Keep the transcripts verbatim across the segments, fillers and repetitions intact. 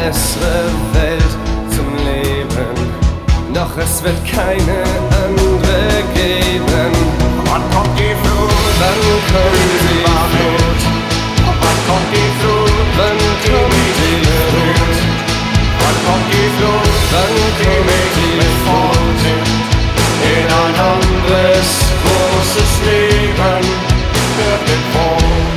bessere Welt zum Leben, doch es wird keine andere geben. Wann kommt die Flut? Wann kommt die Flut? Wann kommt die Flut? Wann kommt die Flut? Wann kommt die Flut? Wann Die mich kommt die mit fortnimmt in ein anderes großes Leben. Irgendwo.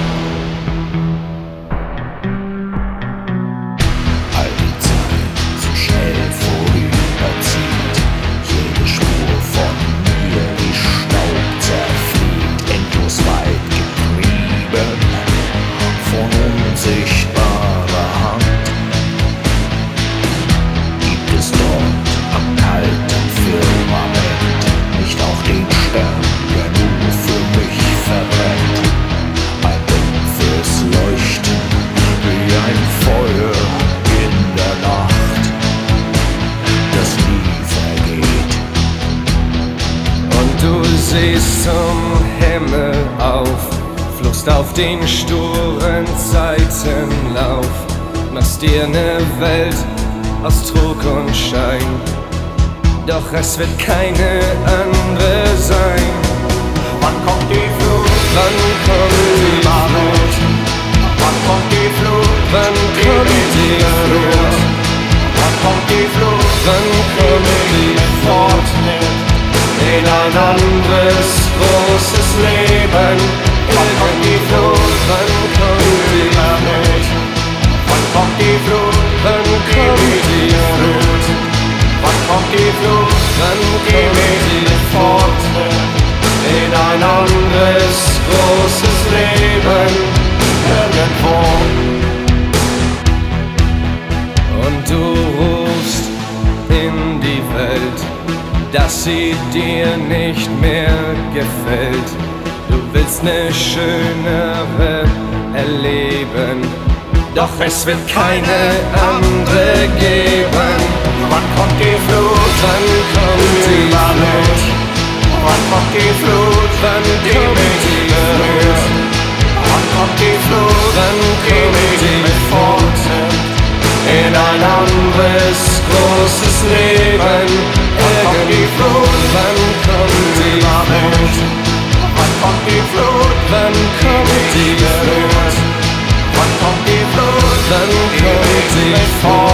All die Zeit so schnell vorüberzieht, jede Spur von mir wie Staub zerfliegt, endlos weit getrieben von unsichtbarer Hand. Gibt es dort am kalten Firmament nicht auch den Stern, der nur für mich verbrennt? Ein dumpfes Leuchten wie ein Feuer in der Nacht, das nie vergeht. Und du siehst zum Himmel auf, fluchst auf den sturen Zeitenlauf, machst dir ne Welt aus Trug und Schein, doch es wird keine andere sein. Wann kommt die Flut? Wann kommt die Flut? Wann kommt die Flut? Wann kommt die Flut? Wann kommt die Flut? Wann kommt die Flut? In ein anderes großes Leben. Wann kommt die Flut? Wann kommt die Flut? Wann kommt die Flut? Wann kommt die Flut? Wann kommt die Flut? Wann Die kommt mich die mit fortnimmt in ein anderes großes Leben. Irgendwo. Und du rufst in die Welt, dass sie dir nicht mehr gefällt. Du willst ne schönere erleben, doch es wird keine andere geben. Wann kommt die Flut? Wann kommt die Flut? Wann kommt die Flut? Wann Die kommt mich die berührt. Flut? Wann kommt die Flut? Wann Die kommt mich die mit fortnimmt in ein anderes großes Leben. Wann kommt die Flut? Wann kommt die Flut? Wann kommt die Flut? Wann kommt die Flut? Wann kommt die Flut? Wann Die kommt mich die mit Flut?